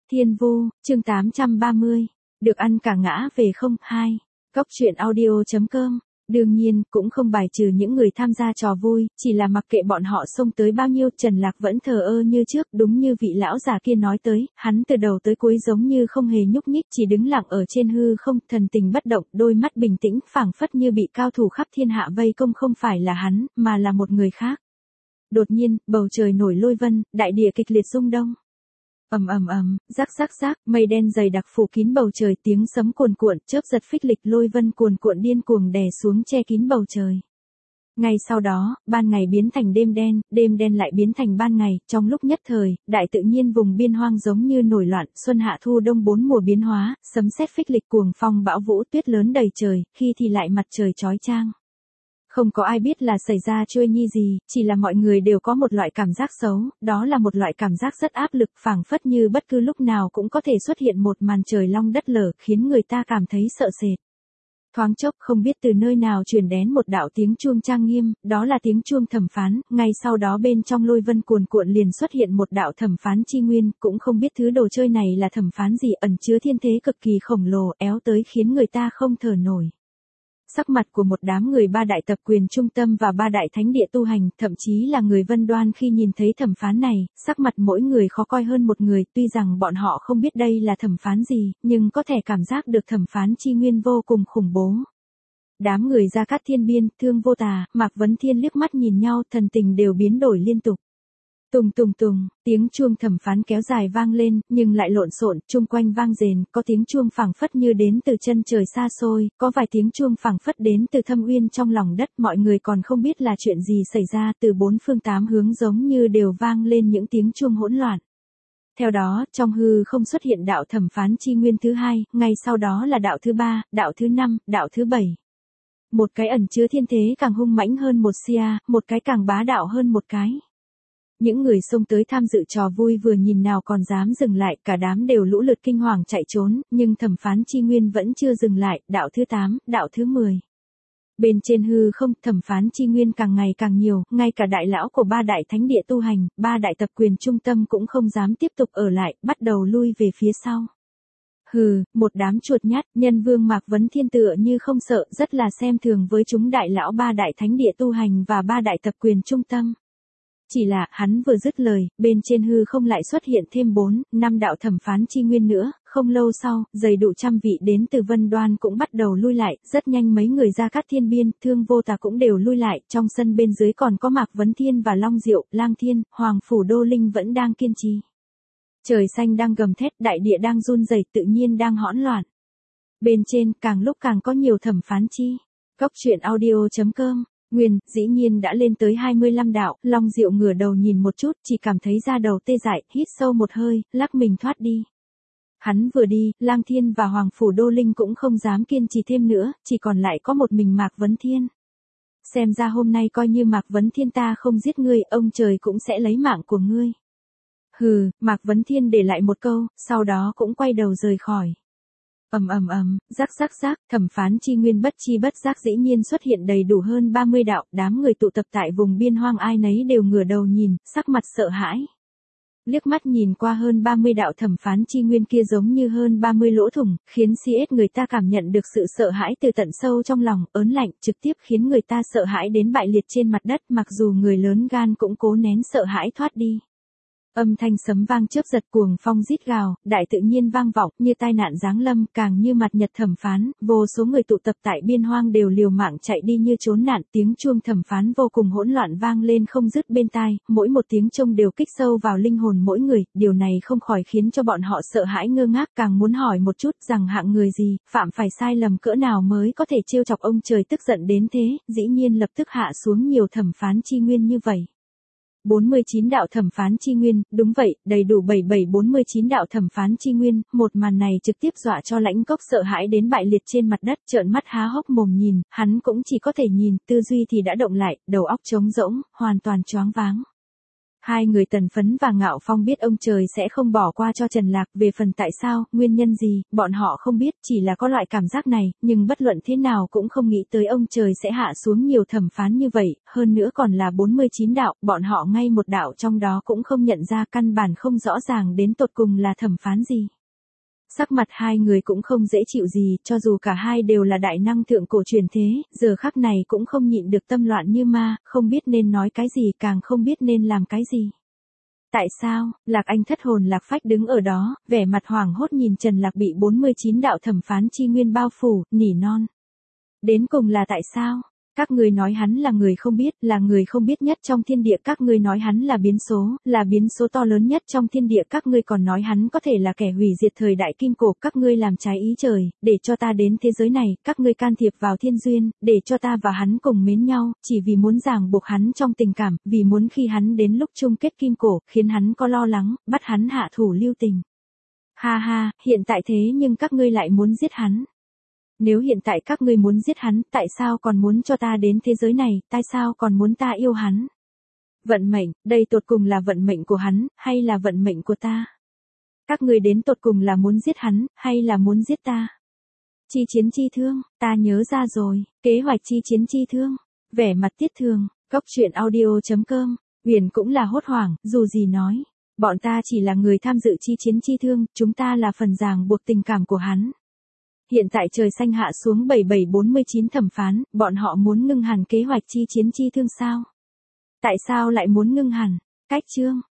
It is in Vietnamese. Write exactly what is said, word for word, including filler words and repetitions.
Thiên Vu, chương tám trăm ba mươi. Được ăn cả ngã về không? Hai. Cóc truyện audio chấm com. Đương nhiên, cũng không bài trừ những người tham gia trò vui, chỉ là mặc kệ bọn họ xông tới bao nhiêu, Trần Lạc vẫn thờ ơ như trước, đúng như vị lão già kia nói tới, hắn từ đầu tới cuối giống như không hề nhúc nhích, chỉ đứng lặng ở trên hư không, thần tình bất động, đôi mắt bình tĩnh, phảng phất như bị cao thủ khắp thiên hạ vây công, không phải là hắn, mà là một người khác. Đột nhiên, bầu trời nổi lôi vân, đại địa kịch liệt rung động. Ầm ầm ầm, rắc rắc rắc, mây đen dày đặc phủ kín bầu trời, tiếng sấm cuồn cuộn, chớp giật phích lịch, lôi vân cuồn cuộn điên cuồng đè xuống che kín bầu trời. Ngay sau đó, ban ngày biến thành đêm đen, đêm đen lại biến thành ban ngày, trong lúc nhất thời, đại tự nhiên vùng biên hoang giống như nổi loạn, xuân hạ thu đông bốn mùa biến hóa, sấm sét phích lịch, cuồng phong bão vũ, tuyết lớn đầy trời, khi thì lại mặt trời chói chang. Không có ai biết là xảy ra chuôi nhi gì, chỉ là mọi người đều có một loại cảm giác xấu, đó là một loại cảm giác rất áp lực, phảng phất như bất cứ lúc nào cũng có thể xuất hiện một màn trời long đất lở, khiến người ta cảm thấy sợ sệt. Thoáng chốc không biết từ nơi nào truyền đến một đạo tiếng chuông trang nghiêm, đó là tiếng chuông thẩm phán, ngay sau đó bên trong lôi vân cuồn cuộn liền xuất hiện một đạo thẩm phán chi nguyên, cũng không biết thứ đồ chơi này là thẩm phán gì, ẩn chứa thiên thế cực kỳ khổng lồ, éo tới khiến người ta không thở nổi. Sắc mặt của một đám người ba đại tập quyền trung tâm và ba đại thánh địa tu hành, thậm chí là người Vân Đoan khi nhìn thấy thẩm phán này, sắc mặt mỗi người khó coi hơn một người, tuy rằng bọn họ không biết đây là thẩm phán gì, nhưng có thể cảm giác được thẩm phán chi nguyên vô cùng khủng bố. Đám người Gia Cát Thiên Biên, Thương Vô Tà, Mạc Vấn Thiên liếc mắt nhìn nhau, thần tình đều biến đổi liên tục. Tùng tùng tùng, tiếng chuông thẩm phán kéo dài vang lên, nhưng lại lộn xộn, chung quanh vang rền, có tiếng chuông phảng phất như đến từ chân trời xa xôi, có vài tiếng chuông phảng phất đến từ thâm uyên trong lòng đất, mọi người còn không biết là chuyện gì xảy ra, từ bốn phương tám hướng giống như đều vang lên những tiếng chuông hỗn loạn. Theo đó, trong hư không xuất hiện đạo thẩm phán chi nguyên thứ hai, ngay sau đó là đạo thứ ba, đạo thứ năm, đạo thứ bảy. Một cái ẩn chứa thiên thế càng hung mãnh hơn một xia, một cái càng bá đạo hơn một cái. Những người xông tới tham dự trò vui vừa nhìn nào còn dám dừng lại, cả đám đều lũ lượt kinh hoàng chạy trốn, nhưng thẩm phán chi nguyên vẫn chưa dừng lại, đạo thứ tám, đạo thứ mười. Bên trên hư không, thẩm phán chi nguyên càng ngày càng nhiều, ngay cả đại lão của ba đại thánh địa tu hành, ba đại tập quyền trung tâm cũng không dám tiếp tục ở lại, bắt đầu lui về phía sau. Hừ, một đám chuột nhát, Nhân Vương Mạc Vấn Thiên tựa như không sợ, rất là xem thường với chúng đại lão ba đại thánh địa tu hành và ba đại tập quyền trung tâm. Chỉ là, hắn vừa dứt lời, bên trên hư không lại xuất hiện thêm bốn, năm đạo thẩm phán chi nguyên nữa, không lâu sau, dày đủ trăm vị đến từ Vân Đoan cũng bắt đầu lui lại, rất nhanh mấy người Gia Cát Thiên Biên, Thương Vô Tà cũng đều lui lại, trong sân bên dưới còn có Mạc Vấn Thiên và Long Diệu, Lang Thiên, Hoàng Phủ Đô Linh vẫn đang kiên trì. Trời xanh đang gầm thét, đại địa đang run rẩy, tự nhiên đang hỗn loạn. Bên trên, càng lúc càng có nhiều thẩm phán chi. Cóc truyện audio chấm com. Nguyên, dĩ nhiên đã lên tới hai mươi lăm đạo, Long Diệu ngửa đầu nhìn một chút, chỉ cảm thấy da đầu tê dại, hít sâu một hơi, lắc mình thoát đi. Hắn vừa đi, Lang Thiên và Hoàng Phủ Đô Linh cũng không dám kiên trì thêm nữa, chỉ còn lại có một mình Mạc Vấn Thiên. Xem ra hôm nay coi như Mạc Vấn Thiên ta không giết ngươi, ông trời cũng sẽ lấy mạng của ngươi. Hừ, Mạc Vấn Thiên để lại một câu, sau đó cũng quay đầu rời khỏi. Ầm ầm ầm, rắc rắc rắc, thẩm phán chi nguyên bất chi bất giác dĩ nhiên xuất hiện đầy đủ hơn ba mươi đạo, đám người tụ tập tại vùng biên hoang ai nấy đều ngửa đầu nhìn, sắc mặt sợ hãi. Liếc mắt nhìn qua hơn ba mươi đạo thẩm phán chi nguyên kia giống như hơn ba mươi lỗ thủng, khiến xê ét người ta cảm nhận được sự sợ hãi từ tận sâu trong lòng, ớn lạnh, trực tiếp khiến người ta sợ hãi đến bại liệt trên mặt đất, mặc dù người lớn gan cũng cố nén sợ hãi thoát đi. Âm thanh sấm vang chớp giật, cuồng phong rít gào, đại tự nhiên vang vọng, như tai nạn giáng lâm, càng như mặt nhật thẩm phán, vô số người tụ tập tại biên hoang đều liều mạng chạy đi như trốn nạn, tiếng chuông thẩm phán vô cùng hỗn loạn vang lên không dứt bên tai, mỗi một tiếng chuông đều kích sâu vào linh hồn mỗi người, điều này không khỏi khiến cho bọn họ sợ hãi ngơ ngác, càng muốn hỏi một chút rằng hạng người gì, phạm phải sai lầm cỡ nào mới có thể trêu chọc ông trời tức giận đến thế, dĩ nhiên lập tức hạ xuống nhiều thẩm phán chi nguyên như vậy. bốn mươi chín đạo thẩm phán chi nguyên, đúng vậy, đầy đủ bảy bảy bốn mươi chín đạo thẩm phán chi nguyên, một màn này trực tiếp dọa cho Lãnh Cốc sợ hãi đến bại liệt trên mặt đất, trợn mắt há hốc mồm nhìn, hắn cũng chỉ có thể nhìn, tư duy thì đã động lại, đầu óc trống rỗng, hoàn toàn choáng váng. Hai người Tần Phấn và Ngạo Phong biết ông trời sẽ không bỏ qua cho Trần Lạc, về phần tại sao, nguyên nhân gì, bọn họ không biết, chỉ là có loại cảm giác này, nhưng bất luận thế nào cũng không nghĩ tới ông trời sẽ hạ xuống nhiều thẩm phán như vậy, hơn nữa còn là bốn mươi chín đạo, bọn họ ngay một đạo trong đó cũng không nhận ra, căn bản không rõ ràng đến tột cùng là thẩm phán gì. Sắc mặt hai người cũng không dễ chịu gì, cho dù cả hai đều là đại năng thượng cổ truyền thế, giờ khắc này cũng không nhịn được tâm loạn như ma, không biết nên nói cái gì, càng không biết nên làm cái gì. Tại sao? Lạc Anh thất hồn lạc phách đứng ở đó, vẻ mặt hoảng hốt nhìn Trần Lạc bị bốn mươi chín đạo thẩm phán chi nguyên bao phủ, nỉ non. Đến cùng là tại sao? Các ngươi nói hắn là người không biết, là người không biết nhất trong thiên địa, các ngươi nói hắn là biến số, là biến số to lớn nhất trong thiên địa, các ngươi còn nói hắn có thể là kẻ hủy diệt thời đại kim cổ, các ngươi làm trái ý trời, để cho ta đến thế giới này, các ngươi can thiệp vào thiên duyên, để cho ta và hắn cùng mến nhau, chỉ vì muốn ràng buộc hắn trong tình cảm, vì muốn khi hắn đến lúc chung kết kim cổ, khiến hắn có lo lắng, bắt hắn hạ thủ lưu tình. Ha ha, hiện tại thế nhưng các ngươi lại muốn giết hắn. Nếu hiện tại các ngươi muốn giết hắn, tại sao còn muốn cho ta đến thế giới này, tại sao còn muốn ta yêu hắn? Vận mệnh, đây tột cùng là vận mệnh của hắn, hay là vận mệnh của ta? Các ngươi đến tột cùng là muốn giết hắn, hay là muốn giết ta? Chi chiến chi thương, ta nhớ ra rồi, kế hoạch chi chiến chi thương, vẻ mặt Tiết Thường, Cốc truyện audio chấm com, Huyền cũng là hốt hoảng, dù gì nói, bọn ta chỉ là người tham dự chi chiến chi thương, chúng ta là phần ràng buộc tình cảm của hắn. Hiện tại trời xanh hạ xuống bảy bảy bốn mươi chín thẩm phán, bọn họ muốn ngưng hẳn kế hoạch chi chiến chi thương sao? Tại sao lại muốn ngưng hẳn? Cách chương